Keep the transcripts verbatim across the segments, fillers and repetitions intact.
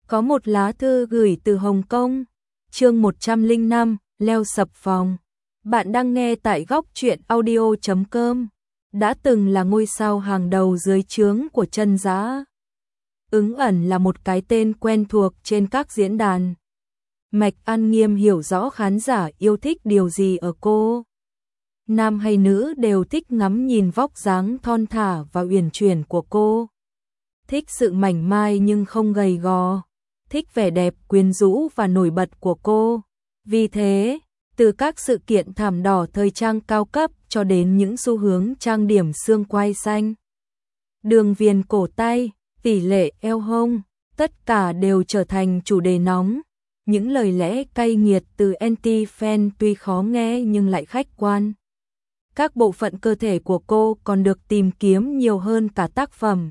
Có một lá thư gửi từ Hồng Kông, chương một trăm lẻ năm, leo sập phòng. Bạn đang nghe tại góc truyện audio chấm com. Đã từng là ngôi sao hàng đầu dưới trướng của Chân Dã. Ứng ẩn là một cái tên quen thuộc trên các diễn đàn. Mạch An Nghiêm hiểu rõ khán giả yêu thích điều gì ở cô. Nam hay nữ đều thích ngắm nhìn vóc dáng thon thả và uyển chuyển của cô. Thích sự mảnh mai nhưng không gầy gò. Thích vẻ đẹp quyến rũ và nổi bật của cô. Vì thế, từ các sự kiện thảm đỏ thời trang cao cấp cho đến những xu hướng trang điểm xương quai xanh, đường viền cổ tay, tỷ lệ eo hông, tất cả đều trở thành chủ đề nóng. Những lời lẽ cay nghiệt từ anti-fan tuy khó nghe nhưng lại khách quan. Các bộ phận cơ thể của cô còn được tìm kiếm nhiều hơn cả tác phẩm.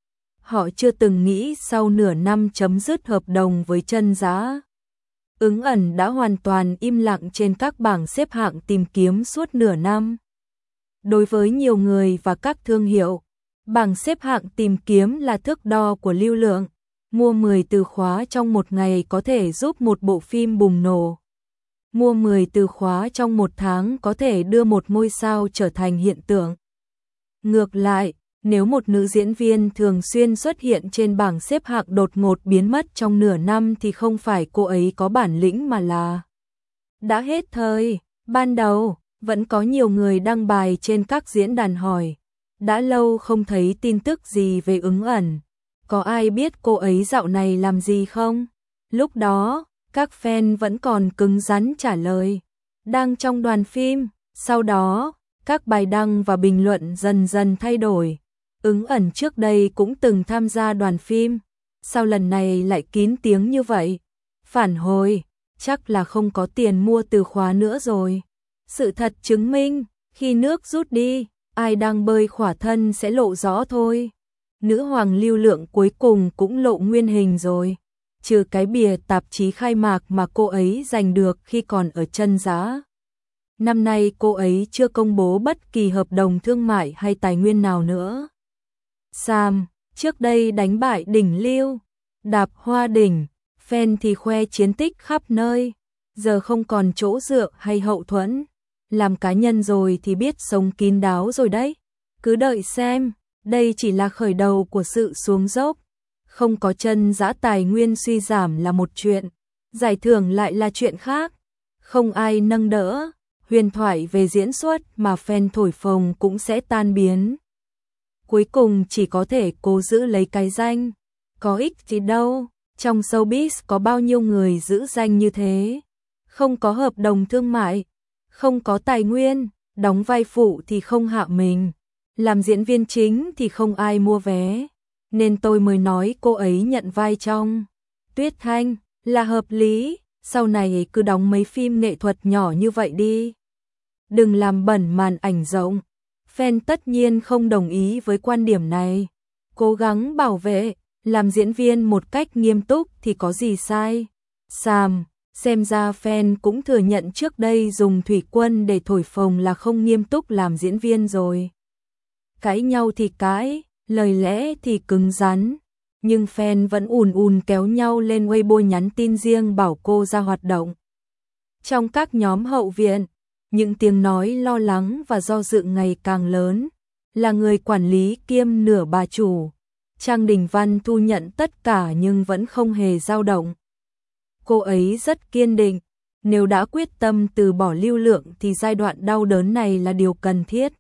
Họ chưa từng nghĩ sau nửa năm chấm dứt hợp đồng với Chân Dã, Ứng ẩn đã hoàn toàn im lặng trên các bảng xếp hạng tìm kiếm suốt nửa năm. Đối với nhiều người và các thương hiệu, bảng xếp hạng tìm kiếm là thước đo của lưu lượng. Mua mười từ khóa trong một ngày có thể giúp một bộ phim bùng nổ. Mua mười từ khóa trong một tháng có thể đưa một ngôi sao trở thành hiện tượng. Ngược lại, nếu một nữ diễn viên thường xuyên xuất hiện trên bảng xếp hạng đột ngột biến mất trong nửa năm thì không phải cô ấy có bản lĩnh mà là đã hết thời. Ban đầu, vẫn có nhiều người đăng bài trên các diễn đàn hỏi, đã lâu không thấy tin tức gì về Ứng ẩn. Có ai biết cô ấy dạo này làm gì không? Lúc đó, các fan vẫn còn cứng rắn trả lời, đang trong đoàn phim. Sau đó, các bài đăng và bình luận dần dần thay đổi. Ứng ẩn trước đây cũng từng tham gia đoàn phim, sao lần này lại kín tiếng như vậy? Phản hồi, chắc là không có tiền mua từ khóa nữa rồi. Sự thật chứng minh, khi nước rút đi, ai đang bơi khỏa thân sẽ lộ rõ thôi. Nữ hoàng lưu lượng cuối cùng cũng lộ nguyên hình rồi. Trừ cái bìa tạp chí khai mạc mà cô ấy giành được khi còn ở Chân Dã, năm nay cô ấy chưa công bố bất kỳ hợp đồng thương mại hay tài nguyên nào nữa. Sam, trước đây đánh bại đỉnh lưu, đạp hoa đỉnh, fan thì khoe chiến tích khắp nơi, giờ không còn chỗ dựa hay hậu thuẫn. Làm cá nhân rồi thì biết sống kín đáo rồi đấy. Cứ đợi xem, đây chỉ là khởi đầu của sự xuống dốc. Không có Chân Dã tài nguyên suy giảm là một chuyện, giải thưởng lại là chuyện khác. Không ai nâng đỡ, huyền thoại về diễn xuất mà fan thổi phồng cũng sẽ tan biến. Cuối cùng chỉ có thể cố giữ lấy cái danh. Có ích gì đâu, trong showbiz có bao nhiêu người giữ danh như thế. Không có hợp đồng thương mại, không có tài nguyên, đóng vai phụ thì không hạ mình, làm diễn viên chính thì không ai mua vé. Nên tôi mới nói cô ấy nhận vai trong Tuyết Thanh là hợp lý, sau này cứ đóng mấy phim nghệ thuật nhỏ như vậy đi. Đừng làm bẩn màn ảnh rộng. Fan tất nhiên không đồng ý với quan điểm này. Cố gắng bảo vệ, làm diễn viên một cách nghiêm túc thì có gì sai. Sam, xem ra fan cũng thừa nhận trước đây dùng thủy quân để thổi phồng là không nghiêm túc làm diễn viên rồi. Cãi nhau thì cãi, lời lẽ thì cứng rắn, nhưng fan vẫn ùn ùn kéo nhau lên Weibo nhắn tin riêng bảo cô ra hoạt động. Trong các nhóm hậu viện, những tiếng nói lo lắng và do dự ngày càng lớn. Là người quản lý kiêm nửa bà chủ, Trang Đình Văn thu nhận tất cả nhưng vẫn không hề dao động. Cô ấy rất kiên định, nếu đã quyết tâm từ bỏ lưu lượng thì giai đoạn đau đớn này là điều cần thiết.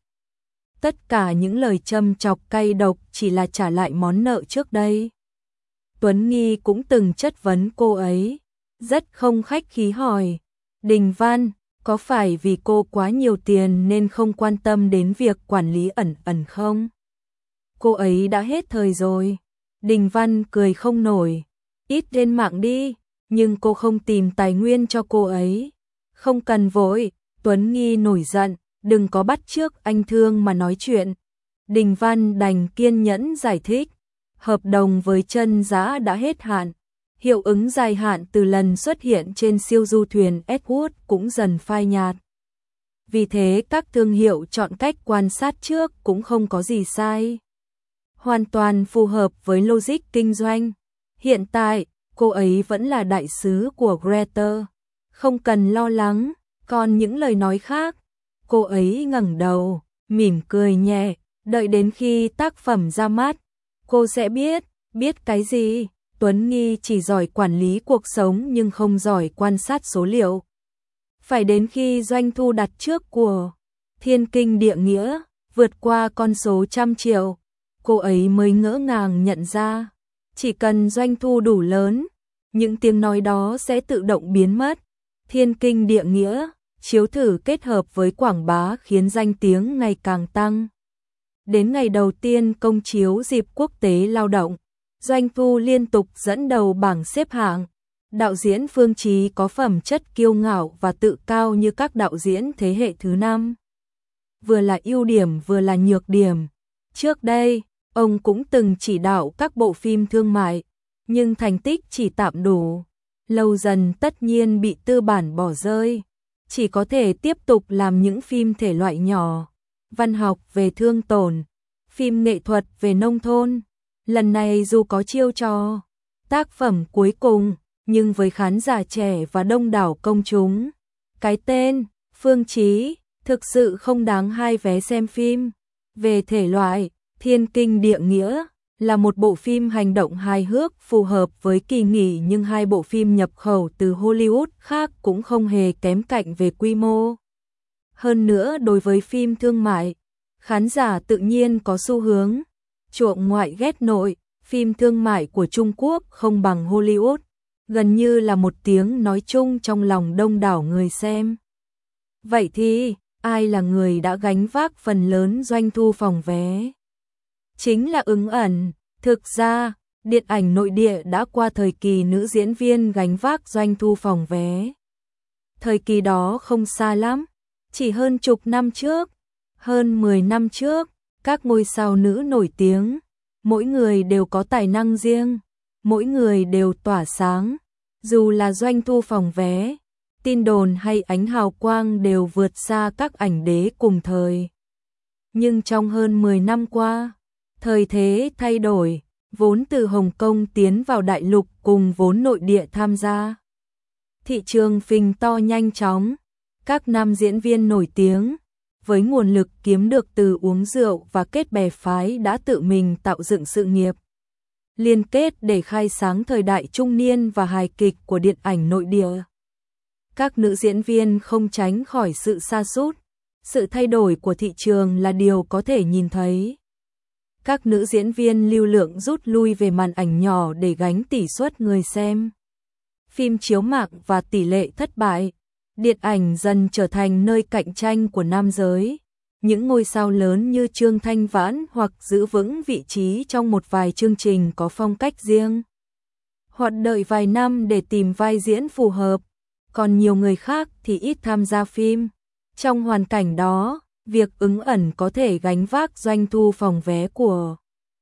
Tất cả những lời châm chọc cay độc chỉ là trả lại món nợ trước đây. Tuấn Nghi cũng từng chất vấn cô ấy, rất không khách khí hỏi, Đình Văn, có phải vì cô quá nhiều tiền nên không quan tâm đến việc quản lý ẩn ẩn không? Cô ấy đã hết thời rồi. Đình Văn cười không nổi, ít lên mạng đi, nhưng cô không tìm tài nguyên cho cô ấy. Không cần vội, Tuấn Nghi nổi giận, đừng có bắt chước anh Thương mà nói chuyện. Đình Văn đành kiên nhẫn giải thích, hợp đồng với Chân Dã đã hết hạn. Hiệu ứng dài hạn từ lần xuất hiện trên siêu du thuyền Edward cũng dần phai nhạt. Vì thế các thương hiệu chọn cách quan sát trước cũng không có gì sai. Hoàn toàn phù hợp với logic kinh doanh. Hiện tại, cô ấy vẫn là đại sứ của Greta, không cần lo lắng. Còn những lời nói khác, cô ấy ngẩng đầu, mỉm cười nhẹ, đợi đến khi tác phẩm ra mắt, cô sẽ biết. Biết cái gì? Tuấn Nghi chỉ giỏi quản lý cuộc sống nhưng không giỏi quan sát số liệu. Phải đến khi doanh thu đặt trước của Thiên Kinh Địa Nghĩa vượt qua con số trăm triệu, cô ấy mới ngỡ ngàng nhận ra, chỉ cần doanh thu đủ lớn, những tiếng nói đó sẽ tự động biến mất. Thiên Kinh Địa Nghĩa chiếu thử kết hợp với quảng bá khiến danh tiếng ngày càng tăng. Đến ngày đầu tiên công chiếu dịp Quốc tế Lao động, doanh thu liên tục dẫn đầu bảng xếp hạng. Đạo diễn Phương Chí có phẩm chất kiêu ngạo và tự cao như các đạo diễn thế hệ thứ năm. Vừa là ưu điểm vừa là nhược điểm. Trước đây, ông cũng từng chỉ đạo các bộ phim thương mại, nhưng thành tích chỉ tạm đủ. Lâu dần tất nhiên bị tư bản bỏ rơi, chỉ có thể tiếp tục làm những phim thể loại nhỏ, văn học về thương tổn, phim nghệ thuật về nông thôn. Lần này dù có chiêu trò, tác phẩm cuối cùng, nhưng với khán giả trẻ và đông đảo công chúng, cái tên Phương Chí thực sự không đáng hai vé xem phim. Về thể loại, Thiên Kinh Địa Nghĩa là một bộ phim hành động hài hước phù hợp với kỳ nghỉ, nhưng hai bộ phim nhập khẩu từ Hollywood khác cũng không hề kém cạnh về quy mô. Hơn nữa đối với phim thương mại, khán giả tự nhiên có xu hướng chuộng ngoại ghét nội, phim thương mại của Trung Quốc không bằng Hollywood, gần như là một tiếng nói chung trong lòng đông đảo người xem. Vậy thì, ai là người đã gánh vác phần lớn doanh thu phòng vé? Chính là Ứng Ẩn. Thực ra, điện ảnh nội địa đã qua thời kỳ nữ diễn viên gánh vác doanh thu phòng vé. Thời kỳ đó không xa lắm, chỉ hơn chục năm trước, hơn mười năm trước, các ngôi sao nữ nổi tiếng, mỗi người đều có tài năng riêng, mỗi người đều tỏa sáng, dù là doanh thu phòng vé, tin đồn hay ánh hào quang đều vượt xa các ảnh đế cùng thời. Nhưng trong hơn mười năm qua, thời thế thay đổi, vốn từ Hồng Kông tiến vào đại lục cùng vốn nội địa tham gia. Thị trường phình to nhanh chóng, các nam diễn viên nổi tiếng, với nguồn lực kiếm được từ uống rượu và kết bè phái đã tự mình tạo dựng sự nghiệp liên kết để khai sáng thời đại trung niên và hài kịch của điện ảnh nội địa. Các nữ diễn viên không tránh khỏi sự sa sút, sự thay đổi của thị trường là điều có thể nhìn thấy. Các nữ diễn viên lưu lượng rút lui về màn ảnh nhỏ để gánh tỷ suất người xem. Phim chiếu mạng và tỷ lệ thất bại, điện ảnh dần trở thành nơi cạnh tranh của nam giới. Những ngôi sao lớn như Trương Thanh Vãn hoặc giữ vững vị trí trong một vài chương trình có phong cách riêng, hoặc đợi vài năm để tìm vai diễn phù hợp, còn nhiều người khác thì ít tham gia phim. Trong hoàn cảnh đó, việc Ứng Ẩn có thể gánh vác doanh thu phòng vé của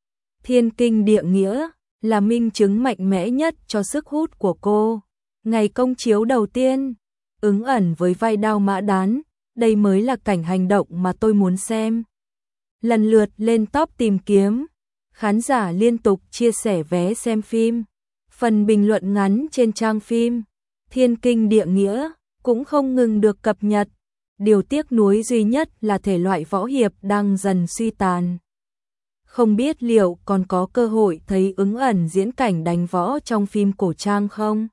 Thiên Kinh Địa Nghĩa là minh chứng mạnh mẽ nhất cho sức hút của cô. Ngày công chiếu đầu tiên, Ứng Ẩn với vai Đao Mã Đán, đây mới là cảnh hành động mà tôi muốn xem. Lần lượt lên top tìm kiếm, khán giả liên tục chia sẻ vé xem phim. Phần bình luận ngắn trên trang phim Thiên Kinh Địa Nghĩa cũng không ngừng được cập nhật. Điều tiếc nuối duy nhất là thể loại võ hiệp đang dần suy tàn. Không biết liệu còn có cơ hội thấy Ứng Ẩn diễn cảnh đánh võ trong phim cổ trang không?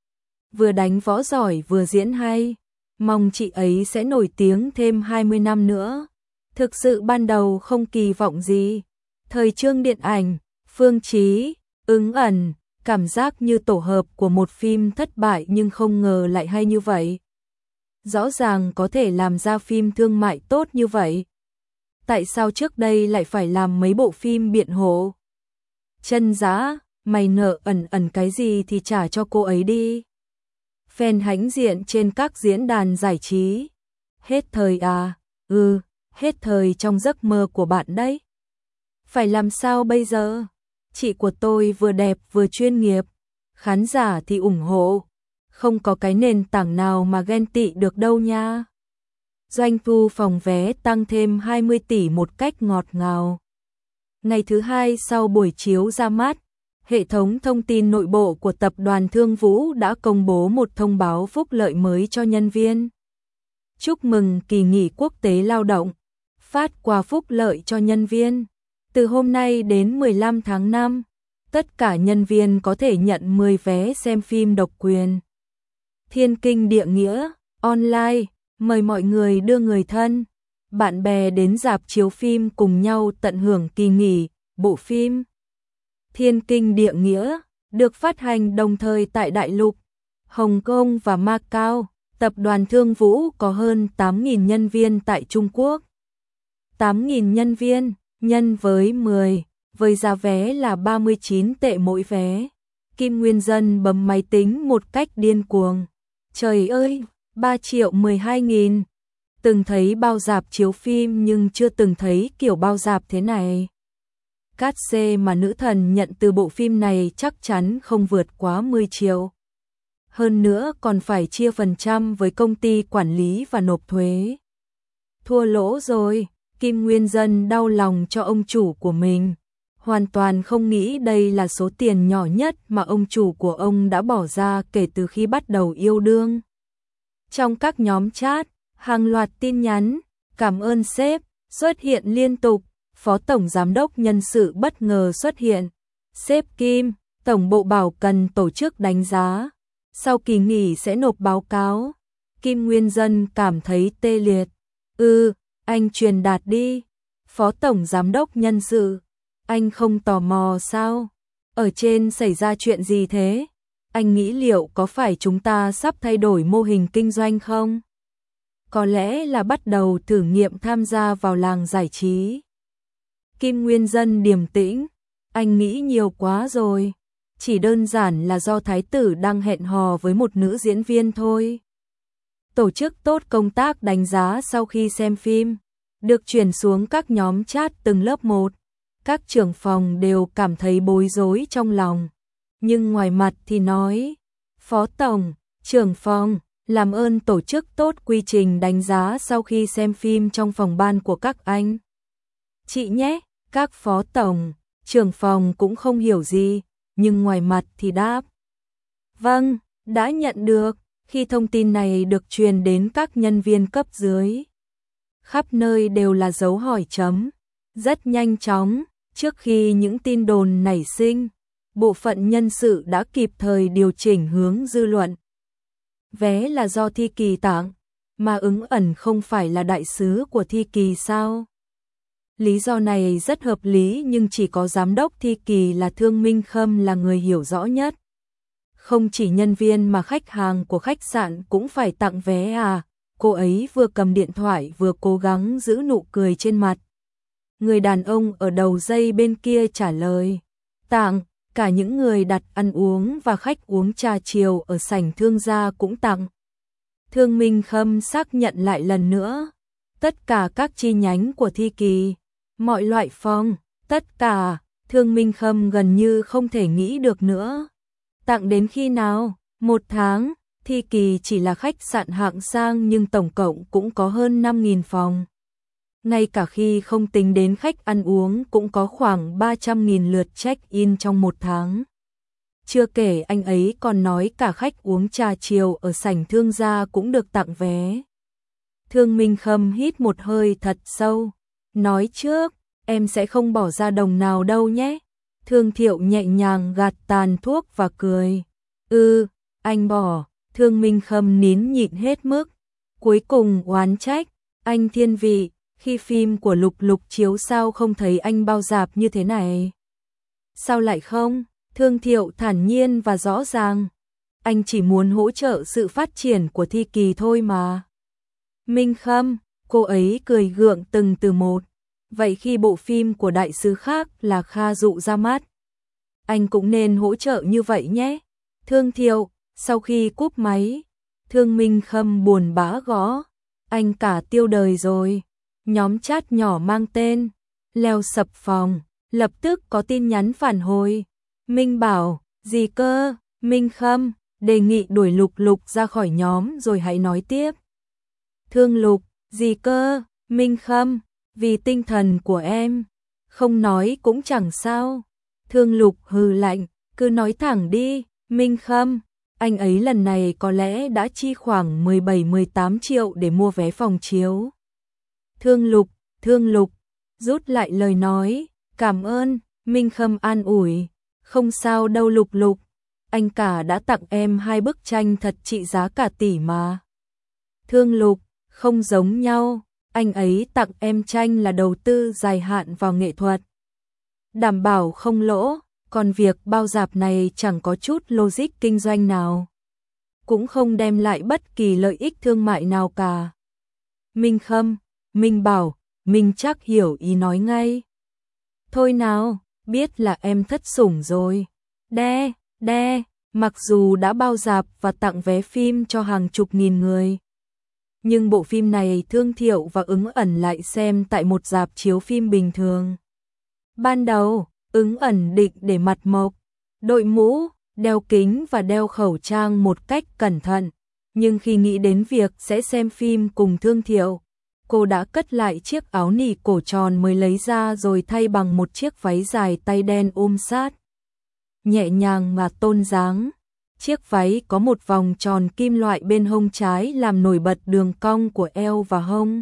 Vừa đánh võ giỏi vừa diễn hay, mong chị ấy sẽ nổi tiếng thêm hai mươi năm nữa. Thực sự ban đầu không kỳ vọng gì. Thời chương điện ảnh, Phương Chí, Ứng Ẩn, cảm giác như tổ hợp của một phim thất bại nhưng không ngờ lại hay như vậy. Rõ ràng có thể làm ra phim thương mại tốt như vậy. Tại sao trước đây lại phải làm mấy bộ phim biện hộ? Chân Dã, mày nợ Ẩn Ẩn cái gì thì trả cho cô ấy đi. Fan hãnh diện trên các diễn đàn giải trí. Hết thời à? Ừ, hết thời trong giấc mơ của bạn đấy. Phải làm sao bây giờ? Chị của tôi vừa đẹp vừa chuyên nghiệp, khán giả thì ủng hộ. Không có cái nền tảng nào mà ghen tị được đâu nha. Doanh thu phòng vé tăng thêm hai mươi tỷ một cách ngọt ngào. Ngày thứ hai sau buổi chiếu ra mắt, Hệ thống thông tin nội bộ của tập đoàn Thương Vũ đã công bố một thông báo phúc lợi mới cho nhân viên. Chúc mừng kỳ nghỉ quốc tế lao động, phát quà phúc lợi cho nhân viên. Từ hôm nay đến mười lăm tháng năm, tất cả nhân viên có thể nhận mười vé xem phim độc quyền. Thiên Kinh Địa Nghĩa, online, mời mọi người đưa người thân, bạn bè đến rạp chiếu phim cùng nhau tận hưởng kỳ nghỉ. Bộ phim Thiên Kinh Địa Nghĩa được phát hành đồng thời tại Đại Lục, Hồng Kông và Macau. Tập đoàn Thương Vũ có hơn tám nghìn nhân viên tại Trung Quốc. tám nghìn nhân viên, nhân với mười, với giá vé là ba mươi chín tệ mỗi vé. Kim Nguyên Dân bấm máy tính một cách điên cuồng. Trời ơi, ba triệu mười hai nghìn. Từng thấy bao rạp chiếu phim nhưng chưa từng thấy kiểu bao rạp thế này. Cát xê mà nữ thần nhận từ bộ phim này chắc chắn không vượt quá mười triệu. Hơn nữa còn phải chia phần trăm với công ty quản lý và nộp thuế. Thua lỗ rồi, Kim Nguyên Dân đau lòng cho ông chủ của mình. Hoàn toàn không nghĩ đây là số tiền nhỏ nhất mà ông chủ của ông đã bỏ ra kể từ khi bắt đầu yêu đương. Trong các nhóm chat, hàng loạt tin nhắn, cảm ơn sếp, xuất hiện liên tục. Phó Tổng Giám đốc Nhân sự bất ngờ xuất hiện. Sếp Kim, Tổng bộ bảo cần tổ chức đánh giá. Sau kỳ nghỉ sẽ nộp báo cáo. Kim Nguyên Dân cảm thấy tê liệt. Ừ, anh truyền đạt đi. Phó Tổng Giám đốc Nhân sự. Anh không tò mò sao? Ở trên xảy ra chuyện gì thế? Anh nghĩ liệu có phải chúng ta sắp thay đổi mô hình kinh doanh không? Có lẽ là bắt đầu thử nghiệm tham gia vào làng giải trí. Kim Nguyên Dân điềm tĩnh. Anh nghĩ nhiều quá rồi. Chỉ đơn giản là do thái tử đang hẹn hò với một nữ diễn viên thôi. Tổ chức tốt công tác đánh giá sau khi xem phim, được chuyển xuống các nhóm chat từng lớp một. Các trưởng phòng đều cảm thấy bối rối trong lòng. Nhưng ngoài mặt thì nói, Phó Tổng, trưởng phòng, làm ơn tổ chức tốt quy trình đánh giá sau khi xem phim trong phòng ban của các anh chị nhé. Các phó tổng, trưởng phòng cũng không hiểu gì, nhưng ngoài mặt thì đáp. Vâng, đã nhận được. Khi thông tin này được truyền đến các nhân viên cấp dưới, khắp nơi đều là dấu hỏi chấm. Rất nhanh chóng, trước khi những tin đồn nảy sinh, bộ phận nhân sự đã kịp thời điều chỉnh hướng dư luận. Vé là do Thi Kỳ tặng, mà ứng ẩn không phải là đại sứ của Thi Kỳ sao? Lý do này rất hợp lý nhưng chỉ có giám đốc Thi Kỳ là Thương Minh Khâm là người hiểu rõ nhất. Không chỉ nhân viên mà khách hàng của khách sạn cũng phải tặng vé à? Cô ấy vừa cầm điện thoại vừa cố gắng giữ nụ cười trên mặt. Người đàn ông ở đầu dây bên kia trả lời. Tặng, cả những người đặt ăn uống và khách uống trà chiều ở sảnh thương gia cũng tặng. Thương Minh Khâm xác nhận lại lần nữa. Tất cả các chi nhánh của Thi Kỳ, mọi loại phòng, tất cả, Thương Minh Khâm gần như không thể nghĩ được nữa. Tặng đến khi nào? Một tháng, Thi Kỳ chỉ là khách sạn hạng sang nhưng tổng cộng cũng có hơn năm nghìn phòng. Ngay cả khi không tính đến khách ăn uống cũng có khoảng ba trăm nghìn lượt check-in trong một tháng. Chưa kể anh ấy còn nói cả khách uống trà chiều ở sảnh thương gia cũng được tặng vé. Thương Minh Khâm hít một hơi thật sâu. Nói trước, em sẽ không bỏ ra đồng nào đâu nhé. Thương Thiệu nhẹ nhàng gạt tàn thuốc và cười. Ừ, anh bỏ. Thương Minh Khâm nín nhịn hết mức. Cuối cùng oán trách. Anh thiên vị, khi phim của Lục Lục chiếu sao không thấy anh bao rạp như thế này? Sao lại không? Thương Thiệu thản nhiên và rõ ràng. Anh chỉ muốn hỗ trợ sự phát triển của Thi Kỳ thôi mà. Minh Khâm, cô ấy cười gượng từng từ một. Vậy khi bộ phim của đại sứ khác là Kha Dụ ra mắt, anh cũng nên hỗ trợ như vậy nhé. Thương Thiệu, sau khi cúp máy, Thương Minh Khâm buồn bã gõ. Anh cả tiêu đời rồi. Nhóm chat nhỏ mang tên Leo Sập Phòng, lập tức có tin nhắn phản hồi. Minh bảo, gì cơ? Minh Khâm, đề nghị đuổi Lục Lục ra khỏi nhóm rồi hãy nói tiếp. Thương Lục, gì cơ? Minh Khâm, vì tinh thần của em, không nói cũng chẳng sao. Thương Lục hừ lạnh, Cứ nói thẳng đi, Minh Khâm. Anh ấy lần này có lẽ đã chi khoảng mười bảy mười tám triệu để mua vé phòng chiếu. Thương Lục, Thương Lục, rút lại lời nói, cảm ơn, Minh Khâm an ủi, không sao đâu Lục Lục, anh cả đã tặng em hai bức tranh thật trị giá cả tỷ mà. Thương Lục, không giống nhau, anh ấy tặng em tranh là đầu tư dài hạn vào nghệ thuật. Đảm bảo không lỗ, còn việc bao rạp này chẳng có chút logic kinh doanh nào. Cũng không đem lại bất kỳ lợi ích thương mại nào cả. Minh Khâm, Minh bảo, Minh chắc hiểu ý nói ngay. Thôi nào, biết là em thất sủng rồi. Đe, đe, mặc dù đã bao rạp và tặng vé phim cho hàng chục nghìn người. Nhưng bộ phim này Thương Thiệu và Ứng Ẩn lại xem tại một rạp chiếu phim bình thường. Ban đầu, Ứng Ẩn định để mặt mộc, đội mũ, đeo kính và đeo khẩu trang một cách cẩn thận. Nhưng khi nghĩ đến việc sẽ xem phim cùng Thương Thiệu, cô đã cất lại chiếc áo nỉ cổ tròn mới lấy ra rồi thay bằng một chiếc váy dài tay đen ôm sát. Nhẹ nhàng mà tôn dáng. Chiếc váy có một vòng tròn kim loại bên hông trái làm nổi bật đường cong của eo và hông,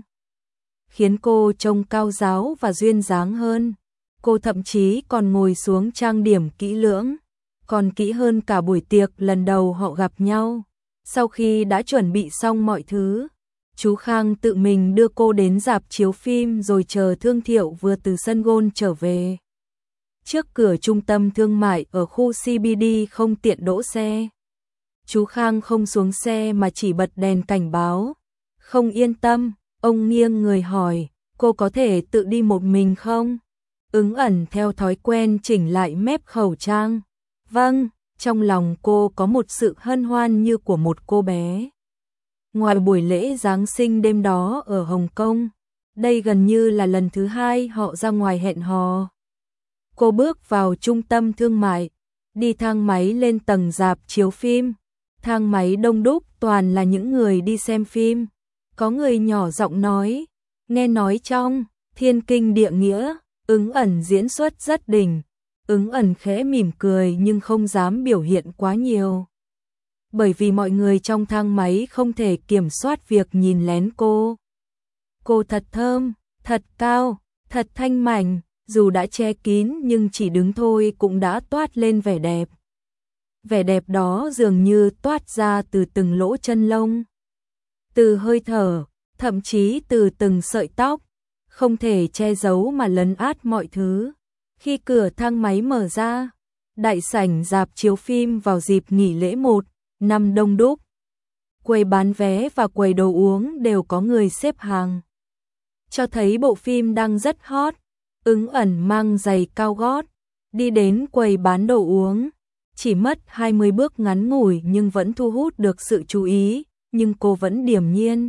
khiến cô trông cao ráo và duyên dáng hơn. Cô thậm chí còn ngồi xuống trang điểm kỹ lưỡng, còn kỹ hơn cả buổi tiệc lần đầu họ gặp nhau. Sau khi đã chuẩn bị xong mọi thứ, chú Khang tự mình đưa cô đến rạp chiếu phim rồi chờ Thương Thiệu vừa từ sân golf trở về. Trước cửa trung tâm thương mại ở khu xê bê đê không tiện đỗ xe. Chú Khang không xuống xe mà chỉ bật đèn cảnh báo. Không yên tâm, ông nghiêng người hỏi, cô có thể tự đi một mình không? Ứng Ẩn theo thói quen chỉnh lại mép khẩu trang. Vâng, trong lòng cô có một sự hân hoan như của một cô bé. Ngoài buổi lễ Giáng sinh đêm đó ở Hồng Kông, đây gần như là lần thứ hai họ ra ngoài hẹn hò. Cô bước vào trung tâm thương mại, đi thang máy lên tầng rạp chiếu phim. Thang máy đông đúc toàn là những người đi xem phim. Có người nhỏ giọng nói, nghe nói trong Thiên Kinh Địa Nghĩa, Ứng Ẩn diễn xuất rất đỉnh. Ứng Ẩn khẽ mỉm cười nhưng không dám biểu hiện quá nhiều. Bởi vì mọi người trong thang máy không thể kiểm soát việc nhìn lén cô. Cô thật thơm, thật cao, thật thanh mảnh, dù đã che kín nhưng chỉ đứng thôi cũng đã toát lên vẻ đẹp. Vẻ đẹp đó dường như toát ra từ từng lỗ chân lông, từ hơi thở, thậm chí từ từng sợi tóc, không thể che giấu mà lấn át mọi thứ. Khi cửa thang máy mở ra, đại sảnh rạp chiếu phim vào dịp nghỉ lễ một năm đông đúc. Quầy bán vé và quầy đồ uống đều có người xếp hàng, cho thấy bộ phim đang rất hot. Ứng Ẩn mang giày cao gót, đi đến quầy bán đồ uống. Chỉ mất hai mươi bước ngắn ngủi nhưng vẫn thu hút được sự chú ý, nhưng cô vẫn điềm nhiên.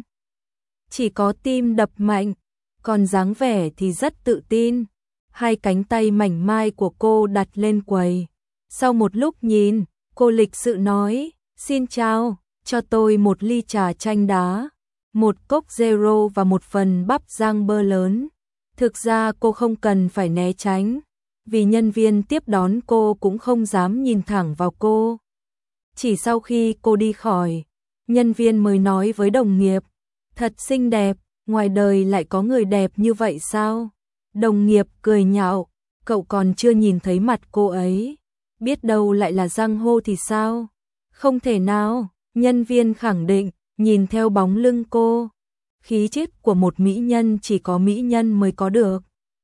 Chỉ có tim đập mạnh, còn dáng vẻ thì rất tự tin. Hai cánh tay mảnh mai của cô đặt lên quầy. Sau một lúc nhìn, cô lịch sự nói, xin chào, cho tôi một ly trà chanh đá, một cốc zero và một phần bắp rang bơ lớn. Thực ra cô không cần phải né tránh, vì nhân viên tiếp đón cô cũng không dám nhìn thẳng vào cô. Chỉ sau khi cô đi khỏi, nhân viên mới nói với đồng nghiệp, thật xinh đẹp, ngoài đời lại có người đẹp như vậy sao? Đồng nghiệp cười nhạo, cậu còn chưa nhìn thấy mặt cô ấy, biết đâu lại là Giang Hô thì sao? Không thể nào, nhân viên khẳng định, nhìn theo bóng lưng cô. Khí chất của một mỹ nhân chỉ có mỹ nhân mới có được.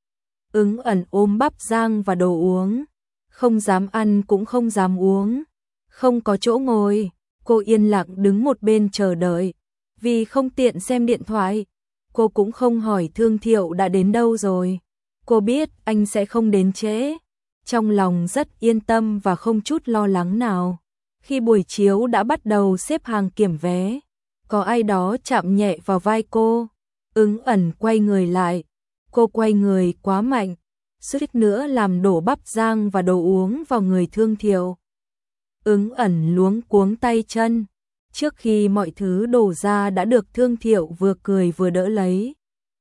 Ứng Ẩn ôm bắp rang và đồ uống, không dám ăn cũng không dám uống. Không có chỗ ngồi, cô yên lặng đứng một bên chờ đợi. Vì không tiện xem điện thoại, cô cũng không hỏi Thương Thiệu đã đến đâu rồi. Cô biết anh sẽ không đến trễ. Trong lòng rất yên tâm và không chút lo lắng nào. Khi buổi chiếu đã bắt đầu xếp hàng kiểm vé, có ai đó chạm nhẹ vào vai cô. Ứng Ẩn quay người lại. Cô quay người quá mạnh, suýt nữa làm đổ bắp rang và đồ uống vào người Thương Thiệu. Ứng Ẩn luống cuống tay chân. Trước khi mọi thứ đổ ra đã được Thương Thiệu vừa cười vừa đỡ lấy.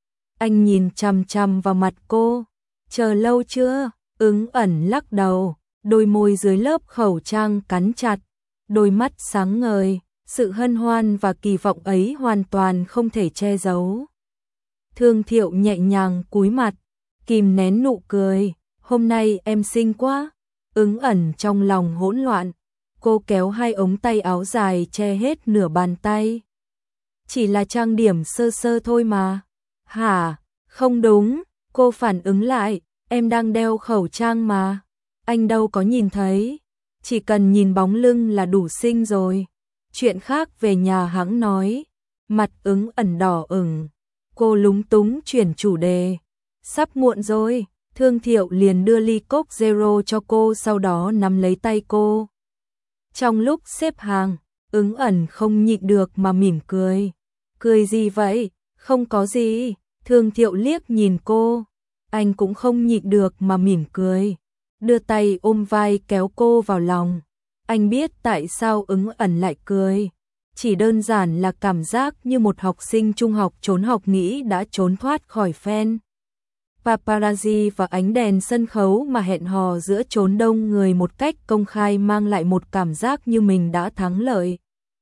Anh nhìn chằm chằm vào mặt cô. Chờ lâu chưa? Ứng Ẩn lắc đầu. đôi môi dưới lớp khẩu trang cắn chặt, đôi mắt sáng ngời, sự hân hoan và kỳ vọng ấy hoàn toàn không thể che giấu. Thương Thiệu nhẹ nhàng cúi mặt, kìm nén nụ cười, hôm nay em xinh quá. Ứng ẩn trong lòng hỗn loạn, cô kéo hai ống tay áo dài che hết nửa bàn tay. Chỉ là trang điểm sơ sơ thôi mà. Hả? Không đúng, cô phản ứng lại, em đang đeo khẩu trang mà. Anh đâu có nhìn thấy, chỉ cần nhìn bóng lưng là đủ xinh rồi. Chuyện khác về nhà hãng nói. Mặt Ứng ẩn đỏ ửng, cô lúng túng chuyển chủ đề. Sắp muộn rồi. Thương Thiệu liền đưa ly Coke Zero cho cô, sau đó nắm lấy tay cô. Trong lúc xếp hàng, Ứng ẩn không nhịn được mà mỉm cười. Cười gì vậy? Không có gì. Thương Thiệu liếc nhìn cô. Anh cũng không nhịn được mà mỉm cười, đưa tay ôm vai kéo cô vào lòng. Anh biết tại sao Ứng ẩn lại cười. Chỉ đơn giản là cảm giác như một học sinh trung học trốn học nghĩ đã trốn thoát khỏi fan paparazzi và ánh đèn sân khấu mà hẹn hò giữa chốn đông người một cách công khai, mang lại một cảm giác như mình đã thắng lợi.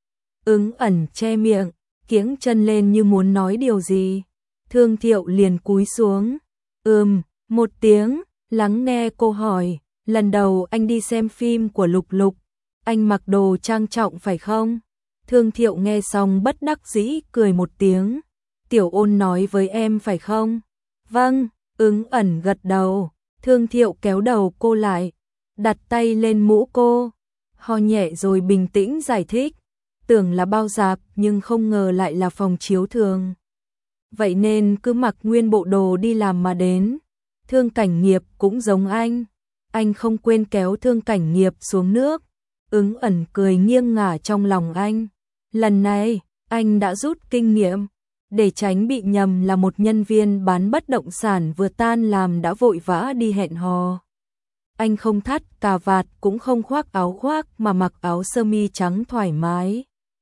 Ứng ẩn che miệng, kiễng chân lên như muốn nói điều gì. Thương Thiệu liền cúi xuống. Ừm, một tiếng, lắng nghe cô hỏi. Lần đầu anh đi xem phim của Lục Lục, anh mặc đồ trang trọng phải không? Thương Thiệu nghe xong bất đắc dĩ cười một tiếng. Tiểu Ôn nói với em phải không? Vâng. Ứng ẩn gật đầu. Thương Thiệu kéo đầu cô lại, đặt tay lên mũ cô, ho nhẹ rồi bình tĩnh giải thích. Tưởng là bao dạp nhưng không ngờ lại là phòng chiếu thường. Vậy nên cứ mặc nguyên bộ đồ đi làm mà đến. Thương Cảnh Nghiệp cũng giống anh. Anh không quên kéo Thương Cảnh Nghiệp xuống nước. Ứng ẩn cười nghiêng ngả trong lòng anh. Lần này, anh đã rút kinh nghiệm. Để tránh bị nhầm là một nhân viên bán bất động sản vừa tan làm đã vội vã đi hẹn hò. Anh không thắt cà vạt cũng không khoác áo khoác mà mặc áo sơ mi trắng thoải mái.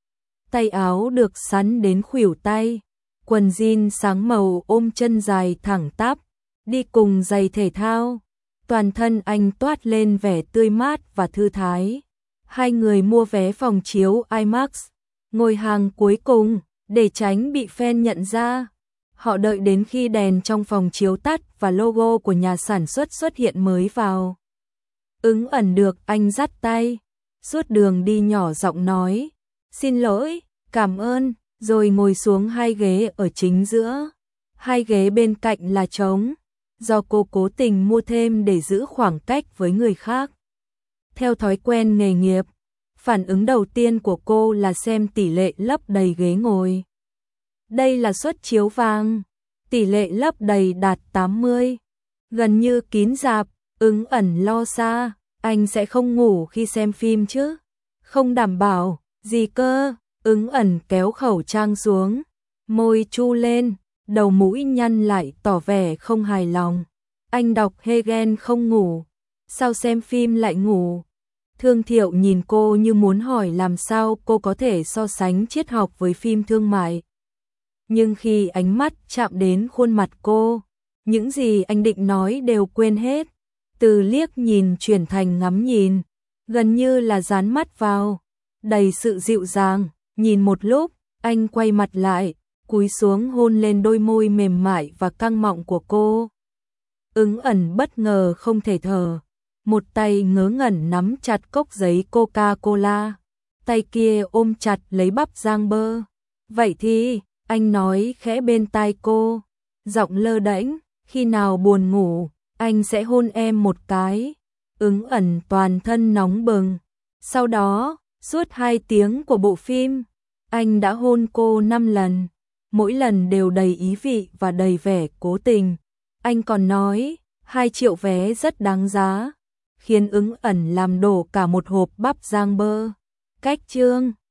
Tay áo được sắn đến khuỷu tay, quần jean sáng màu ôm chân dài thẳng tắp, đi cùng giày thể thao. Toàn thân anh toát lên vẻ tươi mát và thư thái. Hai người mua vé phòng chiếu IMAX, ngồi hàng cuối cùng. Để tránh bị fan nhận ra, họ đợi đến khi đèn trong phòng chiếu tắt và logo của nhà sản xuất xuất hiện mới vào. Ứng ẩn được anh dắt tay, suốt đường đi nhỏ giọng nói, xin lỗi, cảm ơn, rồi ngồi xuống hai ghế ở chính giữa. Hai ghế bên cạnh là trống, do cô cố tình mua thêm để giữ khoảng cách với người khác. Theo thói quen nghề nghiệp, phản ứng đầu tiên của cô là xem tỷ lệ lấp đầy ghế ngồi. Đây là suất chiếu vàng, tỷ lệ lấp đầy đạt tám mươi, gần như kín rạp. Ứng ẩn lo xa, anh sẽ không ngủ khi xem phim chứ? Không đảm bảo, gì cơ? Ứng ẩn kéo khẩu trang xuống, môi chu lên, đầu mũi nhăn lại tỏ vẻ không hài lòng. Anh đọc Hegel không ngủ, sao xem phim lại ngủ? Thương Thiệu nhìn cô như muốn hỏi làm sao cô có thể so sánh triết học với phim thương mại. Nhưng khi ánh mắt chạm đến khuôn mặt cô, những gì anh định nói đều quên hết. Từ liếc nhìn chuyển thành ngắm nhìn, gần như là dán mắt vào, đầy sự dịu dàng. Nhìn một lúc, anh quay mặt lại, cúi xuống hôn lên đôi môi mềm mại và căng mọng của cô. Ứng ẩn bất ngờ không thể thở. Một tay ngớ ngẩn nắm chặt cốc giấy Coca-Cola, tay kia ôm chặt lấy bắp rang bơ. Vậy thì, anh nói khẽ bên tai cô, giọng lơ đễnh, khi nào buồn ngủ, anh sẽ hôn em một cái. Ứng ẩn toàn thân nóng bừng. Sau đó, suốt hai tiếng của bộ phim, anh đã hôn cô năm lần, mỗi lần đều đầy ý vị và đầy vẻ cố tình. Anh còn nói, hai triệu vé rất đáng giá, khiến Ứng ẩn làm đổ cả một hộp bắp rang bơ. Cách chương